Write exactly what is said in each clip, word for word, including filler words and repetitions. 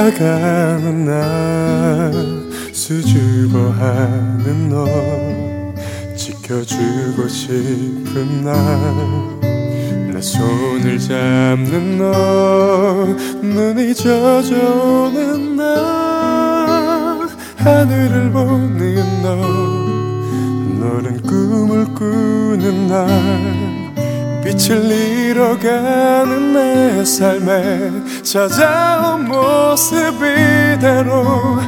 지나가는 날 수줍어하는 너 지켜주고 싶은 날 내 손을 잡는 너 눈이 젖어오는 날 하늘을 보는 너 너른 꿈을 꾸는 날 빛을 잃어가는 내 삶에 찾아온 모습 이대로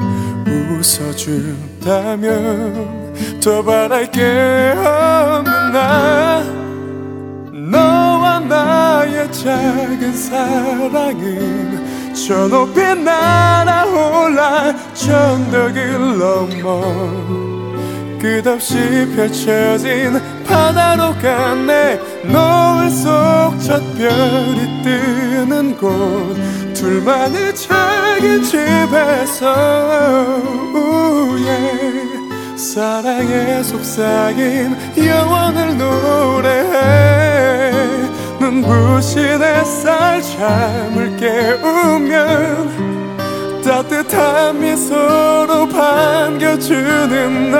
웃어준다면 더 바랄 게 없는 나 너와 나의 작은 사랑은 저 높이 날아올라 천덕을 넘어 끝없이 펼쳐진 바다로 가네 노을 속 젖별이 뜨는 곳 둘만의 작은 집에서 우예 사랑에 속삭임 영원을 노래해 눈부신 햇살 잠을 깨우면 따뜻한 미소로 반겨주는 너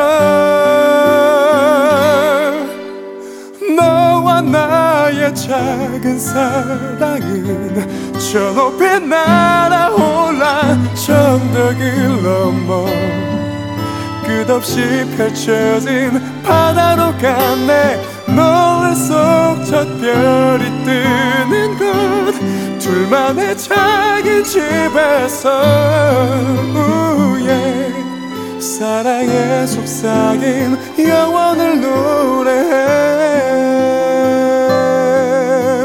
너와 나의 작은 사랑은 저 높이 날아올라 천덕을 넘어 끝없이 펼쳐진 바다로 가네 노을 속 젖별이 뜨는 곳 둘만의 작은 집에서 우예 사랑에 속삭임 영원을 노래해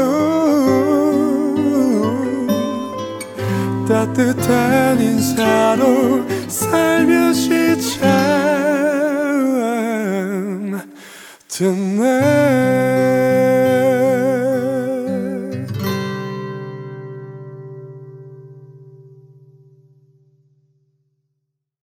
우 따뜻한 인사로 살며시 잠드네